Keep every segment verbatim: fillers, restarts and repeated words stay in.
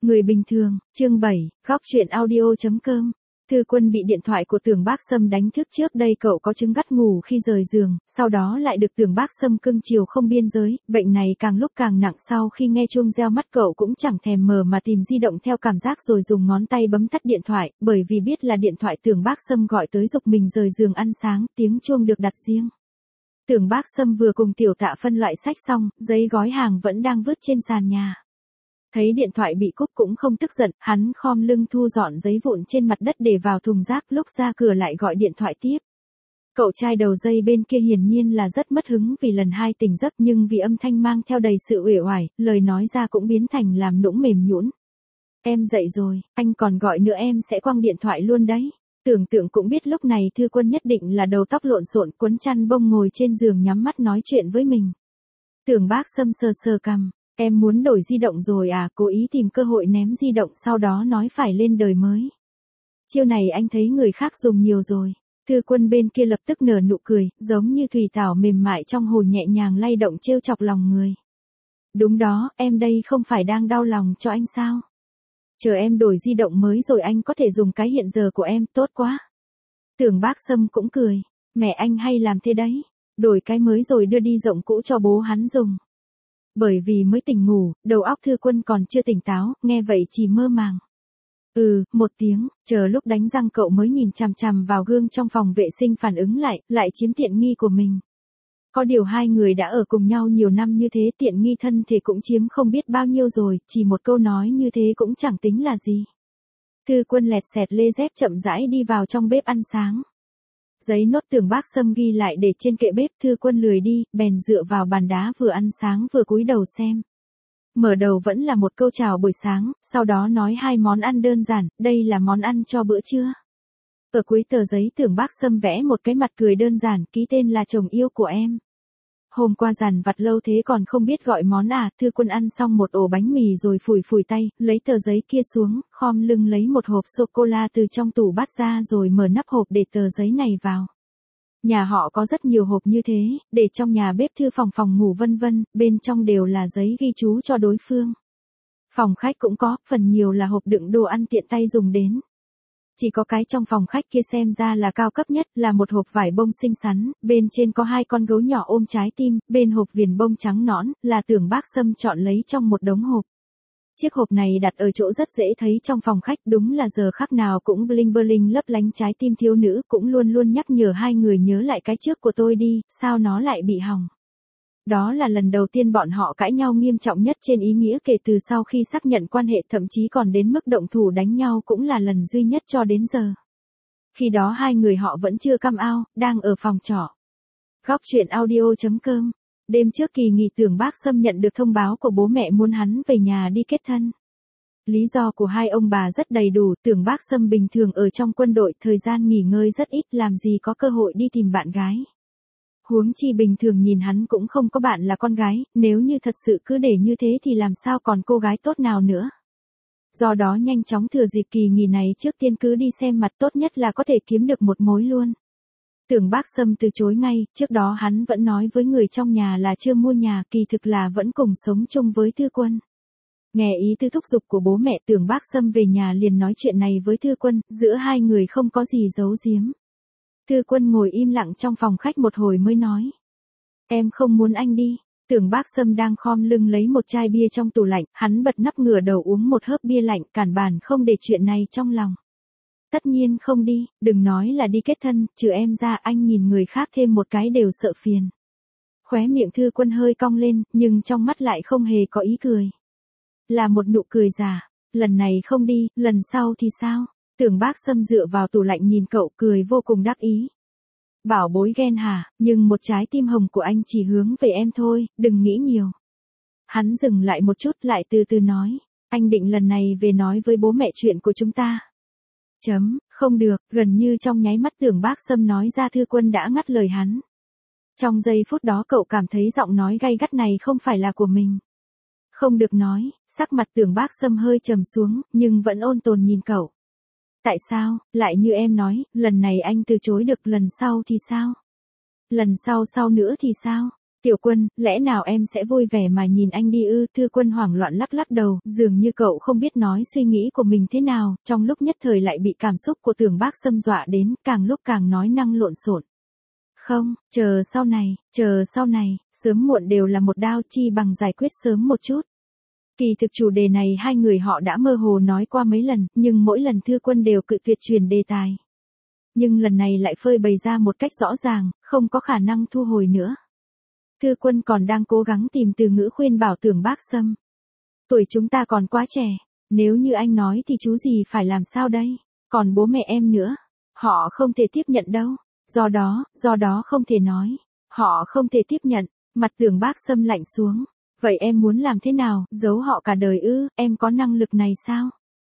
Người bình thường, chương bảy, góc chuyện audio.com. Thư Quân bị điện thoại của Tưởng Bác Sâm đánh thức. Trước đây cậu có chứng gắt ngủ khi rời giường, sau đó lại được Tưởng Bác Sâm cưng chiều không biên giới, bệnh này càng lúc càng nặng. Sau khi nghe chuông reo mắt cậu cũng chẳng thèm mở mà tìm di động theo cảm giác rồi dùng ngón tay bấm tắt điện thoại, bởi vì biết là điện thoại Tưởng Bác Sâm gọi tới giục mình rời giường ăn sáng, tiếng chuông được đặt riêng. Tưởng Bác Sâm vừa cùng Tiểu Tạ phân loại sách xong, giấy gói hàng vẫn đang vứt trên sàn nhà. Thấy điện thoại bị cúp cũng không tức giận, hắn khom lưng thu dọn giấy vụn trên mặt đất để vào thùng rác, lúc ra cửa lại gọi điện thoại tiếp. Cậu trai đầu dây bên kia hiển nhiên là rất mất hứng vì lần hai tỉnh giấc, nhưng vì âm thanh mang theo đầy sự uể oải, lời nói ra cũng biến thành làm nũng mềm nhũn. Em dậy rồi, anh còn gọi nữa em sẽ quăng điện thoại luôn đấy. Tưởng Tượng cũng biết lúc này Thư Quân nhất định là đầu tóc lộn xộn, quấn chăn bông ngồi trên giường nhắm mắt nói chuyện với mình. Tưởng Bác Sâm sờ sờ cằm. Em muốn đổi di động rồi à, cố ý tìm cơ hội ném di động sau đó nói phải lên đời mới. Chiêu này anh thấy người khác dùng nhiều rồi. Thư Quân bên kia lập tức nở nụ cười, giống như thủy tảo mềm mại trong hồ nhẹ nhàng lay động trêu chọc lòng người. Đúng đó, em đây không phải đang đau lòng cho anh sao? Chờ em đổi di động mới rồi anh có thể dùng cái hiện giờ của em, tốt quá. Tưởng Bác Sâm cũng cười, mẹ anh hay làm thế đấy, đổi cái mới rồi đưa đi rộng cũ cho bố hắn dùng. Bởi vì mới tỉnh ngủ, đầu óc Thư Quân còn chưa tỉnh táo, nghe vậy chỉ mơ màng. Ừ, một tiếng, chờ lúc đánh răng cậu mới nhìn chằm chằm vào gương trong phòng vệ sinh phản ứng lại, lại chiếm tiện nghi của mình. Có điều hai người đã ở cùng nhau nhiều năm như thế, tiện nghi thân thể cũng chiếm không biết bao nhiêu rồi, chỉ một câu nói như thế cũng chẳng tính là gì. Thư Quân lẹt xẹt lê dép chậm rãi đi vào trong bếp ăn sáng. Giấy nốt Tưởng Bác Sâm ghi lại để trên kệ bếp, Thư Quân lười đi, bèn dựa vào bàn đá vừa ăn sáng vừa cúi đầu xem. Mở đầu vẫn là một câu chào buổi sáng, sau đó nói hai món ăn đơn giản, đây là món ăn cho bữa trưa. Ở cuối tờ giấy Tưởng Bác Sâm vẽ một cái mặt cười đơn giản, ký tên là chồng yêu của em. Hôm qua dằn vặt lâu thế còn không biết gọi món à. Thư Quân ăn xong một ổ bánh mì rồi phủi phủi tay, lấy tờ giấy kia xuống, khom lưng lấy một hộp sô-cô-la từ trong tủ bát ra rồi mở nắp hộp để tờ giấy này vào. Nhà họ có rất nhiều hộp như thế, để trong nhà bếp, thư phòng, phòng ngủ vân vân, bên trong đều là giấy ghi chú cho đối phương. Phòng khách cũng có, phần nhiều là hộp đựng đồ ăn tiện tay dùng đến. Chỉ có cái trong phòng khách kia xem ra là cao cấp nhất, là một hộp vải bông xinh xắn, bên trên có hai con gấu nhỏ ôm trái tim, bên hộp viền bông trắng nõn, là Tưởng Bác Sâm chọn lấy trong một đống hộp. Chiếc hộp này đặt ở chỗ rất dễ thấy trong phòng khách, đúng là giờ khắc nào cũng bling bling lấp lánh, trái tim thiếu nữ cũng luôn luôn nhắc nhở hai người nhớ lại cái trước của tôi đi, sao nó lại bị hỏng. Đó là lần đầu tiên bọn họ cãi nhau nghiêm trọng nhất trên ý nghĩa kể từ sau khi xác nhận quan hệ, thậm chí còn đến mức động thủ đánh nhau cũng là lần duy nhất cho đến giờ. Khi đó hai người họ vẫn chưa come out, đang ở phòng trọ. Góc chuyện audio.com. Đêm trước kỳ nghỉ, Tưởng Bác Sâm nhận được thông báo của bố mẹ muốn hắn về nhà đi kết thân. Lý do của hai ông bà rất đầy đủ, Tưởng Bác Sâm bình thường ở trong quân đội, thời gian nghỉ ngơi rất ít, làm gì có cơ hội đi tìm bạn gái. Huống chi bình thường nhìn hắn cũng không có bạn là con gái, nếu như thật sự cứ để như thế thì làm sao còn cô gái tốt nào nữa. Do đó nhanh chóng thừa dịp kỳ nghỉ này, trước tiên cứ đi xem mặt, tốt nhất là có thể kiếm được một mối luôn. Tưởng Bác Sâm từ chối ngay, trước đó hắn vẫn nói với người trong nhà là chưa mua nhà, kỳ thực là vẫn cùng sống chung với Thư Quân. Nghe ý tư thúc giục của bố mẹ, Tưởng Bác Sâm về nhà liền nói chuyện này với Thư Quân, giữa hai người không có gì giấu giếm. Thư Quân ngồi im lặng trong phòng khách một hồi mới nói. Em không muốn anh đi. Tưởng Bác Sâm đang khom lưng lấy một chai bia trong tủ lạnh, hắn bật nắp ngửa đầu uống một hớp bia lạnh, cản bàn không để chuyện này trong lòng. Tất nhiên không đi, đừng nói là đi kết thân, trừ em ra anh nhìn người khác thêm một cái đều sợ phiền. Khóe miệng Thư Quân hơi cong lên, nhưng trong mắt lại không hề có ý cười. Là một nụ cười giả, lần này không đi, lần sau thì sao? Tưởng Bác Sâm dựa vào tủ lạnh nhìn cậu, cười vô cùng đắc ý. Bảo bối ghen hả, nhưng một trái tim hồng của anh chỉ hướng về em thôi, đừng nghĩ nhiều. Hắn dừng lại một chút lại từ từ nói, anh định lần này về nói với bố mẹ chuyện của chúng ta. Chấm, không được, gần như trong nháy mắt Tưởng Bác Sâm nói ra, Thư Quân đã ngắt lời hắn. Trong giây phút đó cậu cảm thấy giọng nói gay gắt này không phải là của mình. Không được nói, sắc mặt Tưởng Bác Sâm hơi trầm xuống, nhưng vẫn ôn tồn nhìn cậu. Tại sao, lại như em nói, lần này anh từ chối được, lần sau thì sao? Lần sau sau nữa thì sao? Tiểu Quân, lẽ nào em sẽ vui vẻ mà nhìn anh đi ư? Thư Quân hoảng loạn lắc lắc đầu, dường như cậu không biết nói suy nghĩ của mình thế nào, trong lúc nhất thời lại bị cảm xúc của Tưởng Bác Sâm dọa đến, càng lúc càng nói năng lộn xộn. Không, chờ sau này, chờ sau này, sớm muộn đều là một đao, chi bằng giải quyết sớm một chút. Kỳ thực chủ đề này hai người họ đã mơ hồ nói qua mấy lần, nhưng mỗi lần Thư Quân đều cự tuyệt chuyển đề tài. Nhưng lần này lại phơi bày ra một cách rõ ràng, không có khả năng thu hồi nữa. Thư Quân còn đang cố gắng tìm từ ngữ khuyên bảo Tưởng Bác Sâm. Tuổi chúng ta còn quá trẻ, nếu như anh nói thì chú gì phải làm sao đây, còn bố mẹ em nữa, họ không thể tiếp nhận đâu, do đó, do đó không thể nói, họ không thể tiếp nhận, mặt Tưởng Bác Sâm lạnh xuống. Vậy em muốn làm thế nào, giấu họ cả đời ư, em có năng lực này sao?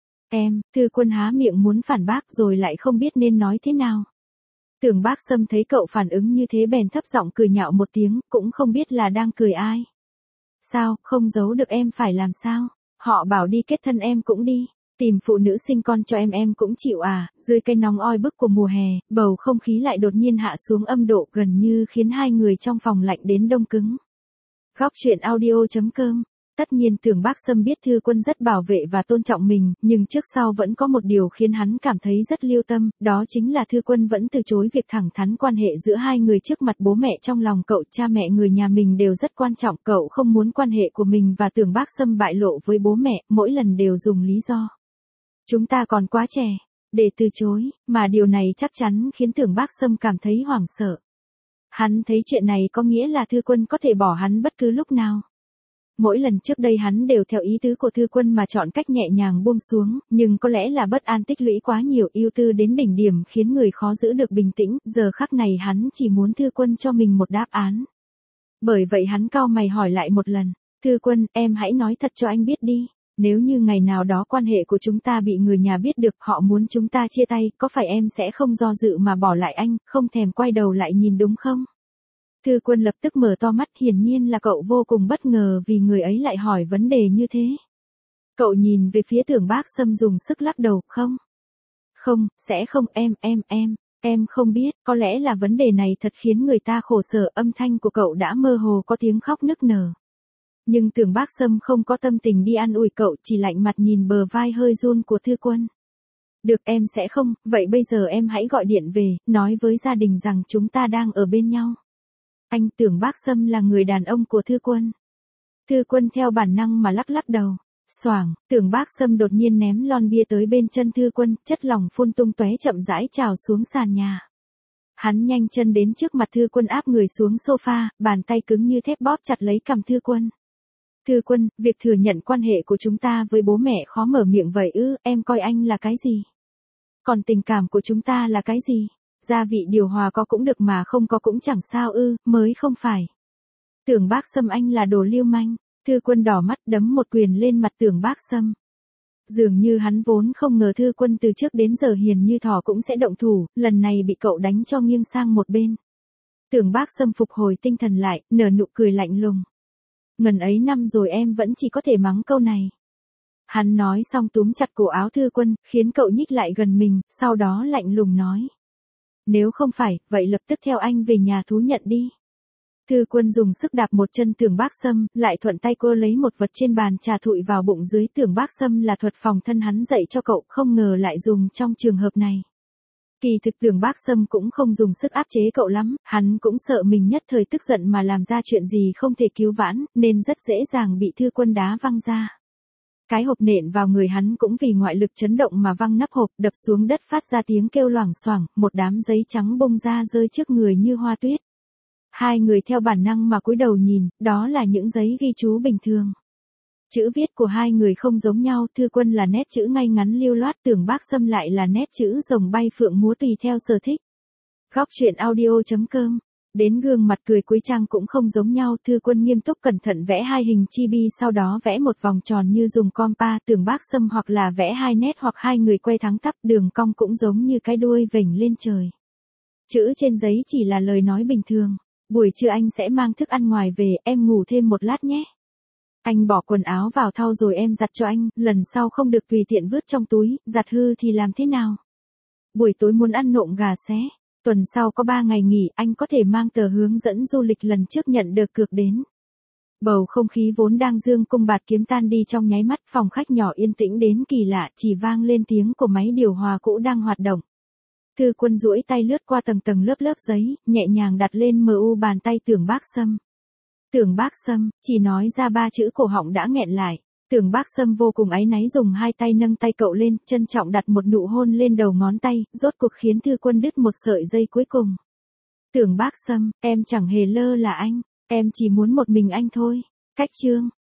Em, Thư Quân há miệng muốn phản bác rồi lại không biết nên nói thế nào. Tưởng Bác Sâm thấy cậu phản ứng như thế bèn thấp giọng cười nhạo một tiếng, cũng không biết là đang cười ai. Sao, không giấu được em phải làm sao? Họ bảo đi kết thân em cũng đi, tìm phụ nữ sinh con cho em em cũng chịu à, dưới cái nóng oi bức của mùa hè, bầu không khí lại đột nhiên hạ xuống âm độ gần như khiến hai người trong phòng lạnh đến đông cứng. Góc truyện audio chấm com. Tất nhiên Tưởng Bác Sâm biết Thư Quân rất bảo vệ và tôn trọng mình, nhưng trước sau vẫn có một điều khiến hắn cảm thấy rất lưu tâm, đó chính là Thư Quân vẫn từ chối việc thẳng thắn quan hệ giữa hai người trước mặt bố mẹ. Trong lòng cậu, cha mẹ người nhà mình đều rất quan trọng, cậu không muốn quan hệ của mình và Tưởng Bác Sâm bại lộ với bố mẹ, mỗi lần đều dùng lý do. Chúng ta còn quá trẻ, để từ chối, mà điều này chắc chắn khiến Tưởng Bác Sâm cảm thấy hoảng sợ. Hắn thấy chuyện này có nghĩa là Thư Quân có thể bỏ hắn bất cứ lúc nào. Mỗi lần trước đây hắn đều theo ý tứ của Thư Quân mà chọn cách nhẹ nhàng buông xuống, nhưng có lẽ là bất an tích lũy quá nhiều, ưu tư đến đỉnh điểm khiến người khó giữ được bình tĩnh, giờ khắc này hắn chỉ muốn Thư Quân cho mình một đáp án. Bởi vậy hắn cau mày hỏi lại một lần, Thư Quân, em hãy nói thật cho anh biết đi, nếu như ngày nào đó quan hệ của chúng ta bị người nhà biết được, họ muốn chúng ta chia tay, có phải em sẽ không do dự mà bỏ lại anh, không thèm quay đầu lại nhìn đúng không? Thư Quân lập tức mở to mắt, hiển nhiên là cậu vô cùng bất ngờ vì người ấy lại hỏi vấn đề như thế. Cậu nhìn về phía Tưởng Bác Sâm dùng sức lắc đầu, không. Không, sẽ không, em, em, em, em không biết, có lẽ là vấn đề này thật khiến người ta khổ sở, âm thanh của cậu đã mơ hồ có tiếng khóc nức nở. Nhưng Tưởng Bác Sâm không có tâm tình đi an ủi cậu, chỉ lạnh mặt nhìn bờ vai hơi run của Thư Quân. Được, em sẽ không, vậy bây giờ em hãy gọi điện về, nói với gia đình rằng chúng ta đang ở bên nhau. Anh, Tưởng Bác Sâm là người đàn ông của Thư Quân. Thư Quân theo bản năng mà lắc lắc đầu. Xoảng, Tưởng Bác Sâm đột nhiên ném lon bia tới bên chân Thư Quân, chất lỏng phun tung tóe chậm rãi trào xuống sàn nhà. Hắn nhanh chân đến trước mặt Thư Quân áp người xuống sofa, bàn tay cứng như thép bóp chặt lấy cằm Thư Quân. Thư Quân, việc thừa nhận quan hệ của chúng ta với bố mẹ khó mở miệng vậy ư, em coi anh là cái gì? Còn tình cảm của chúng ta là cái gì? Gia vị điều hòa có cũng được mà không có cũng chẳng sao ư, mới không phải. Tưởng Bác Sâm, anh là đồ lưu manh. Thư Quân đỏ mắt đấm một quyền lên mặt Tưởng Bác Sâm. Dường như hắn vốn không ngờ Thư Quân từ trước đến giờ hiền như thỏ cũng sẽ động thủ, lần này bị cậu đánh cho nghiêng sang một bên. Tưởng Bác Sâm phục hồi tinh thần lại, nở nụ cười lạnh lùng. Ngần ấy năm rồi em vẫn chỉ có thể mắng câu này. Hắn nói xong túm chặt cổ áo Thư Quân, khiến cậu nhích lại gần mình, sau đó lạnh lùng nói. Nếu không phải, vậy lập tức theo anh về nhà thú nhận đi. Thư Quân dùng sức đạp một chân Tưởng Bác Sâm, lại thuận tay cô lấy một vật trên bàn trà thụi vào bụng dưới. Tưởng Bác Sâm là thuật phòng thân hắn dạy cho cậu, không ngờ lại dùng trong trường hợp này. Kỳ thực Tưởng Bác Sâm cũng không dùng sức áp chế cậu lắm, hắn cũng sợ mình nhất thời tức giận mà làm ra chuyện gì không thể cứu vãn, nên rất dễ dàng bị Thư Quân đá văng ra. Cái hộp nện vào người hắn cũng vì ngoại lực chấn động mà văng nắp hộp, đập xuống đất phát ra tiếng kêu loảng xoảng, một đám giấy trắng bung ra rơi trước người như hoa tuyết. Hai người theo bản năng mà cúi đầu nhìn, đó là những giấy ghi chú bình thường. Chữ viết của hai người không giống nhau, Thư Quân là nét chữ ngay ngắn lưu loát, Tưởng Bác Sâm lại là nét chữ rồng bay phượng múa tùy theo sở thích. Góc truyện audio chấm com. Đến gương mặt cười cuối trang cũng không giống nhau, Thư Quân nghiêm túc cẩn thận vẽ hai hình chibi, sau đó vẽ một vòng tròn như dùng compa, Tưởng Bác Sâm hoặc là vẽ hai nét hoặc hai người quay thẳng tắp, đường cong cũng giống như cái đuôi vểnh lên trời. Chữ trên giấy chỉ là lời nói bình thường. Buổi trưa anh sẽ mang thức ăn ngoài về, em ngủ thêm một lát nhé. Anh bỏ quần áo vào thau rồi em giặt cho anh, lần sau không được tùy tiện vứt trong túi, giặt hư thì làm thế nào? Buổi tối muốn ăn nộm gà xé. Tuần sau có ba ngày nghỉ, anh có thể mang tờ hướng dẫn du lịch lần trước nhận được cược đến. Bầu không khí vốn đang dương cung bạt kiếm tan đi trong nháy mắt, phòng khách nhỏ yên tĩnh đến kỳ lạ, chỉ vang lên tiếng của máy điều hòa cũ đang hoạt động. Thư Quân duỗi tay lướt qua tầng tầng lớp lớp giấy, nhẹ nhàng đặt lên mờ u bàn tay Tưởng Bác Sâm. Tưởng Bác Sâm, chỉ nói ra ba chữ cổ họng đã nghẹn lại. Tưởng Bác Sâm vô cùng áy náy dùng hai tay nâng tay cậu lên, trân trọng đặt một nụ hôn lên đầu ngón tay, rốt cuộc khiến Thư Quân đứt một sợi dây cuối cùng. Tưởng Bác Sâm, em chẳng hề lơ là anh, em chỉ muốn một mình anh thôi. Cách chương